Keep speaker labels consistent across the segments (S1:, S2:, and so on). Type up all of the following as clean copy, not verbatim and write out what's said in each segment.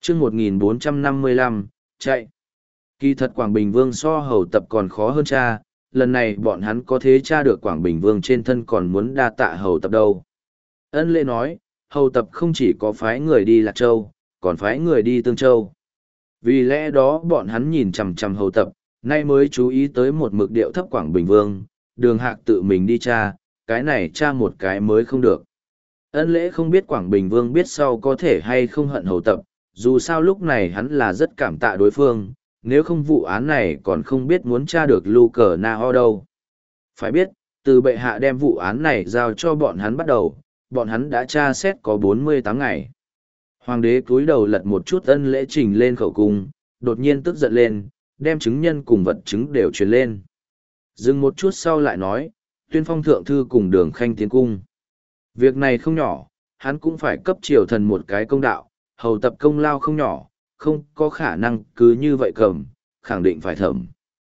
S1: chương 1455, chạy. Kỳ thật Quảng Bình Vương so Hầu Tập còn khó hơn cha, lần này bọn hắn có thế tra được Quảng Bình Vương trên thân còn muốn đa tạ Hầu Tập đâu. Ân Lễ nói, Hầu Tập không chỉ có phái người đi Lạc Châu, còn phái người đi Tương Châu. Vì lẽ đó bọn hắn nhìn chằm chằm Hầu Tập, nay mới chú ý tới một mực điệu thấp Quảng Bình Vương, Đường Hạc tự mình đi tra, cái này tra một cái mới không được. Ân Lễ không biết Quảng Bình Vương biết sau có thể hay không hận Hầu Tập, dù sao lúc này hắn là rất cảm tạ đối phương, nếu không vụ án này còn không biết muốn tra được Lu Cờ Na Ho đâu. Phải biết, từ bệ hạ đem vụ án này giao cho bọn hắn bắt đầu, bọn hắn đã tra xét có 48 ngày. Hoàng đế cúi đầu lật một chút Ân Lễ trình lên khẩu cung, đột nhiên tức giận lên, đem chứng nhân cùng vật chứng đều truyền lên. Dừng một chút sau lại nói, tuyên phong thượng thư cùng Đường Khanh tiến cung. Việc này không nhỏ, hắn cũng phải cấp triều thần một cái công đạo, Hầu Tập công lao không nhỏ, không có khả năng cứ như vậy cầm, khẳng định phải thẩm.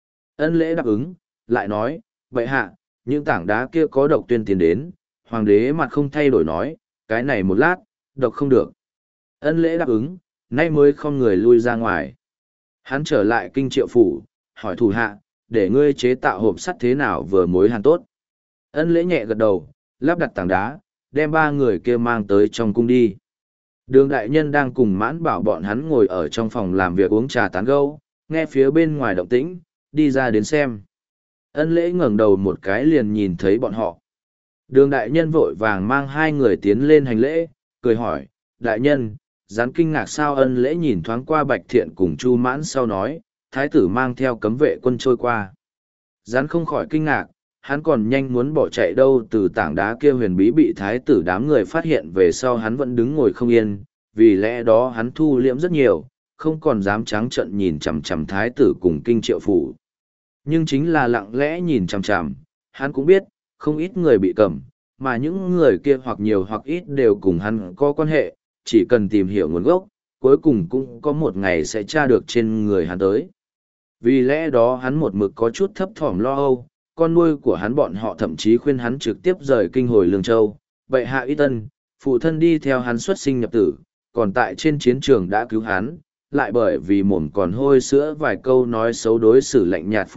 S1: Ân Lễ đáp ứng, lại nói, bệ hạ, những tảng đá kia có độc tuyên tiền đến, hoàng đế mặt không thay đổi nói, cái này một lát, độc không được. Ân Lễ đáp ứng, nay mới không người lui ra ngoài. Hắn trở lại kinh Triệu phủ, hỏi thủ hạ, để ngươi chế tạo hộp sắt thế nào vừa mối hàn tốt. Ân Lễ nhẹ gật đầu, lắp đặt tảng đá, đem ba người kia mang tới trong cung đi. Đường đại nhân đang cùng Mãn Bảo bọn hắn ngồi ở trong phòng làm việc uống trà tán gẫu, nghe phía bên ngoài động tĩnh, đi ra đến xem. Ân Lễ ngẩng đầu một cái liền nhìn thấy bọn họ. Đường đại nhân vội vàng mang hai người tiến lên hành lễ, cười hỏi, đại nhân, gián kinh ngạc sao? Ân Lễ nhìn thoáng qua Bạch Thiện cùng Chu Mãn sau nói, thái tử mang theo cấm vệ quân trôi qua. Gián không khỏi kinh ngạc, hắn còn nhanh muốn bỏ chạy đâu, từ tảng đá kia huyền bí bị thái tử đám người phát hiện về sau hắn vẫn đứng ngồi không yên, vì lẽ đó hắn thu liễm rất nhiều, không còn dám trắng trợn nhìn chằm chằm thái tử cùng kinh Triệu phủ. Nhưng chính là lặng lẽ nhìn chằm chằm, hắn cũng biết, không ít người bị cầm, mà những người kia hoặc nhiều hoặc ít đều cùng hắn có quan hệ, chỉ cần tìm hiểu nguồn gốc, cuối cùng cũng có một ngày sẽ tra được trên người hắn tới. Vì lẽ đó hắn một mực có chút thấp thỏm lo âu, con nuôi của hắn bọn họ thậm chí khuyên hắn trực tiếp rời kinh hồi Lương Châu, bệ hạ y tân, phụ thân đi theo hắn xuất sinh nhập tử, còn tại trên chiến trường đã cứu hắn, lại bởi vì mồm còn hôi sữa vài câu nói xấu đối xử lạnh nhạt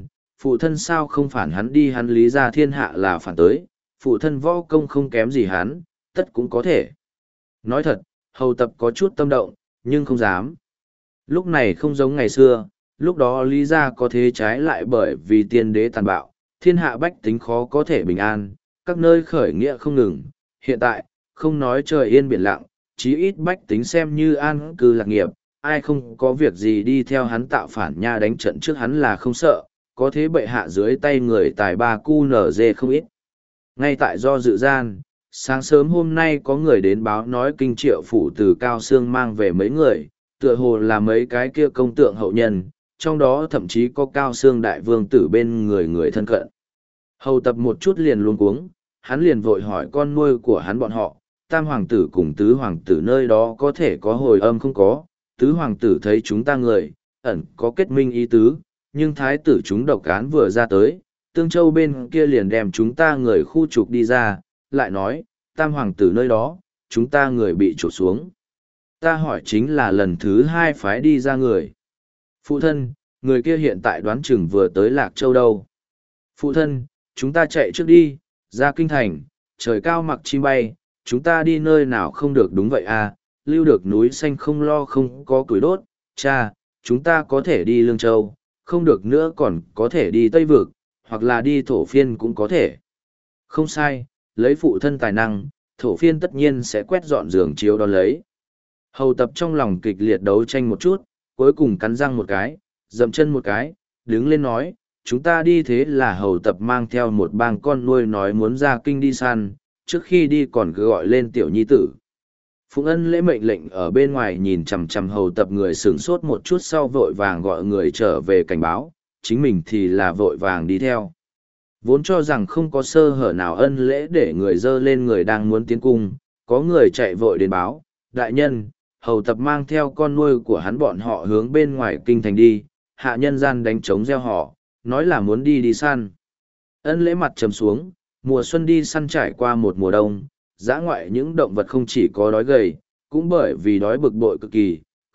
S1: phụ thân sao không phản hắn đi, hắn lý ra thiên hạ là phản tới, phụ thân võ công không kém gì hắn, tất cũng có thể. Nói thật, Hầu Tập có chút tâm động, nhưng không dám. Lúc này không giống ngày xưa, lúc đó lý ra có thế trái lại bởi vì tiên đế tàn bạo, thiên hạ bách tính khó có thể bình an, các nơi khởi nghĩa không ngừng. Hiện tại, không nói trời yên biển lặng, chí ít bách tính xem như an cư lạc nghiệp, ai không có việc gì đi theo hắn tạo phản nha, đánh trận trước hắn là không sợ, có thế bệ hạ dưới tay người tài ba cu nở dê không ít. Ngay tại do dự gian, sáng sớm hôm nay có người đến báo nói kinh Triệu phủ từ Cao Sương mang về mấy người, tựa hồ là mấy cái kia công tượng hậu nhân, trong đó thậm chí có Cao Sương đại vương tử bên người thân cận. Hầu Tập một chút liền luống cuống, hắn liền vội hỏi con nuôi của hắn bọn họ, tam hoàng tử cùng tứ hoàng tử nơi đó có thể có hồi âm không có, tứ hoàng tử thấy chúng ta người, ẩn có kết minh ý tứ, nhưng thái tử chúng độc án vừa ra tới, Tương Châu bên kia liền đem chúng ta người khu trục đi ra, lại nói, tam hoàng tử nơi đó, chúng ta người bị trục xuống. Ta hỏi chính là lần thứ hai phái đi ra người. Phụ thân, người kia hiện tại đoán chừng vừa tới Lạc Châu đâu. Phụ thân, chúng ta chạy trước đi, ra kinh thành, trời cao mặc chim bay, chúng ta đi nơi nào không được đúng vậy à, lưu được núi xanh không lo không có củi đốt, cha, chúng ta có thể đi Lương Châu, không được nữa còn có thể đi Tây Vực, hoặc là đi Thổ Phiên cũng có thể. Không sai, lấy phụ thân tài năng, Thổ Phiên tất nhiên sẽ quét dọn giường chiếu đón lấy. Hầu Tập trong lòng kịch liệt đấu tranh một chút, cuối cùng cắn răng một cái, dậm chân một cái, đứng lên nói, chúng ta đi. Thế là Hầu Tập mang theo một bang con nuôi nói muốn ra kinh đi săn, trước khi đi còn cứ gọi lên tiểu nhi tử. Phụng Ân lễ mệnh lệnh ở bên ngoài nhìn chằm chằm Hầu Tập, người sửng sốt một chút sau vội vàng gọi người trở về cảnh báo, chính mình thì là vội vàng đi theo. Vốn cho rằng không có sơ hở nào, Ân lễ để người dơ lên người đang muốn tiến cung, có người chạy vội đến báo, đại nhân, Hầu Tập mang theo con nuôi của hắn bọn họ hướng bên ngoài kinh thành đi, hạ nhân gian đánh trống reo hò, nói là muốn đi săn. Ân lễ mặt trầm xuống, mùa xuân đi săn trải qua một mùa đông, dã ngoại những động vật không chỉ có đói gầy, cũng bởi vì đói bực bội cực kỳ,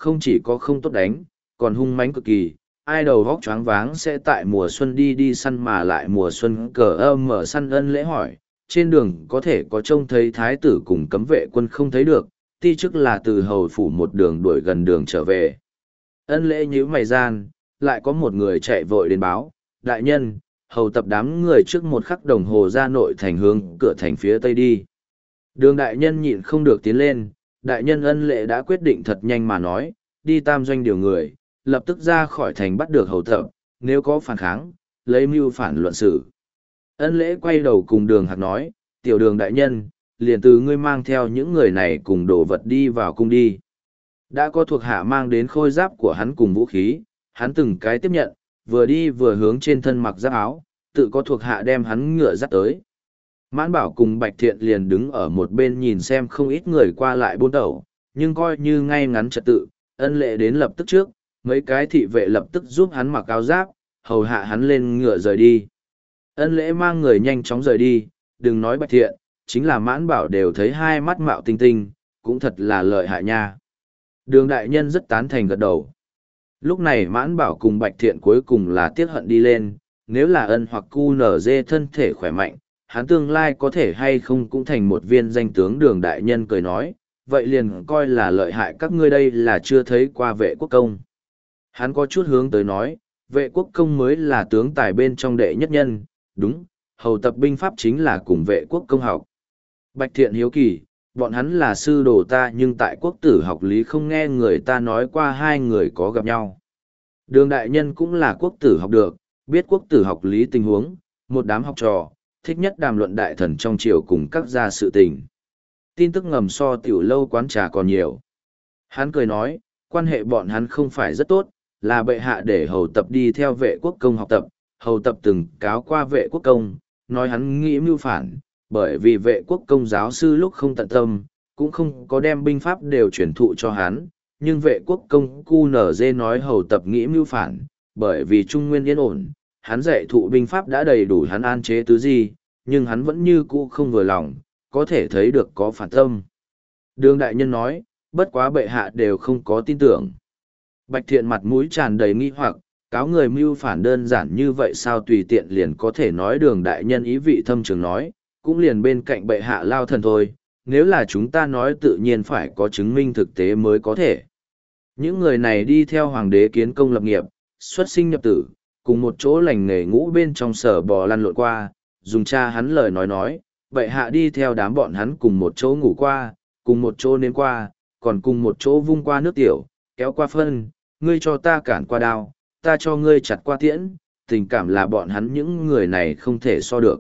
S1: không chỉ có không tốt đánh, còn hung mãnh cực kỳ. Ai đầu vóc choáng váng sẽ tại mùa xuân đi săn mà lại mùa xuân cờ mở săn. Ân lễ hỏi, trên đường có thể có trông thấy thái tử cùng cấm vệ quân không thấy được, ti chức là từ hầu phủ một đường đuổi gần đường trở về. Ân lễ nhíu mày gian, lại có một người chạy vội đến báo, đại nhân, hầu tập đám người trước một khắc đồng hồ ra nội thành hướng cửa thành phía tây đi. Đường đại nhân nhịn không được tiến lên, đại nhân ân lễ đã quyết định thật nhanh mà nói, đi tam doanh điều người, lập tức ra khỏi thành bắt được hầu tập, nếu có phản kháng, lấy mưu phản luận xử. Ân lễ quay đầu cùng đường hạc nói, tiểu đường đại nhân, liền từ ngươi mang theo những người này cùng đồ vật đi vào cung đi. Đã có thuộc hạ mang đến khôi giáp của hắn cùng vũ khí, hắn từng cái tiếp nhận, vừa đi vừa hướng trên thân mặc giáp áo, tự có thuộc hạ đem hắn ngựa dắt tới. Mãn Bảo cùng Bạch Thiện liền đứng ở một bên nhìn xem không ít người qua lại buôn tẩu, nhưng coi như ngay ngắn trật tự, ân lễ đến lập tức trước, mấy cái thị vệ lập tức giúp hắn mặc áo giáp, hầu hạ hắn lên ngựa rời đi. Ân lễ mang người nhanh chóng rời đi, đừng nói Bạch Thiện, chính là Mãn Bảo đều thấy hai mắt mạo tinh tinh, cũng thật là lợi hại nha. Đường đại nhân rất tán thành gật đầu. Lúc này Mãn Bảo cùng Bạch Thiện cuối cùng là tiếc hận đi lên, nếu là ân hoặc cu nở dê thân thể khỏe mạnh, hắn tương lai có thể hay không cũng thành một viên danh tướng. Đường đại nhân cười nói, vậy liền coi là lợi hại các ngươi đây là chưa thấy qua vệ quốc công. Hắn có chút hướng tới nói, vệ quốc công mới là tướng tài bên trong đệ nhất nhân, đúng, hầu tập binh pháp chính là cùng vệ quốc công học. Bạch Thiện hiếu kỳ, bọn hắn là sư đồ ta nhưng tại quốc tử học lý không nghe người ta nói qua hai người có gặp nhau. Đường đại nhân cũng là quốc tử học được, biết quốc tử học lý tình huống, một đám học trò, thích nhất đàm luận đại thần trong triều cùng các gia sự tình. Tin tức ngầm so tiểu lâu quán trà còn nhiều. Hắn cười nói, quan hệ bọn hắn không phải rất tốt, là bệ hạ để hầu tập đi theo vệ quốc công học tập, hầu tập từng cáo qua vệ quốc công, nói hắn nghĩ mưu phản, bởi vì vệ quốc công giáo sư lúc không tận tâm, cũng không có đem binh pháp đều truyền thụ cho hắn, nhưng vệ quốc công QNZ nói hầu tập nghĩ mưu phản, bởi vì Trung Nguyên yên ổn, hắn dạy thụ binh pháp đã đầy đủ hắn an chế tứ di, nhưng hắn vẫn như cũ không vừa lòng, có thể thấy được có phản tâm. Đường đại nhân nói, bất quá bệ hạ đều không có tin tưởng. Bạch Thiện mặt mũi tràn đầy nghi hoặc, cáo người mưu phản đơn giản như vậy sao tùy tiện liền có thể nói. Đường đại nhân ý vị thâm trường nói, cũng liền bên cạnh bệ hạ lao thần thôi, nếu là chúng ta nói tự nhiên phải có chứng minh thực tế mới có thể. Những người này đi theo hoàng đế kiến công lập nghiệp, xuất sinh nhập tử, cùng một chỗ lành nghề ngũ bên trong sở bò lăn lộn qua, dùng cha hắn lời nói, bệ hạ đi theo đám bọn hắn cùng một chỗ ngủ qua, cùng một chỗ nếm qua, còn cùng một chỗ vung qua nước tiểu, kéo qua phân, ngươi cho ta cản qua đao, ta cho ngươi chặt qua tiễn, tình cảm là bọn hắn những người này không thể so được.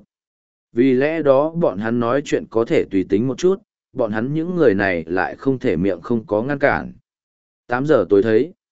S1: Vì lẽ đó bọn hắn nói chuyện có thể tùy tính một chút, bọn hắn những người này lại không thể miệng không có ngăn cản. 8 giờ tối thấy.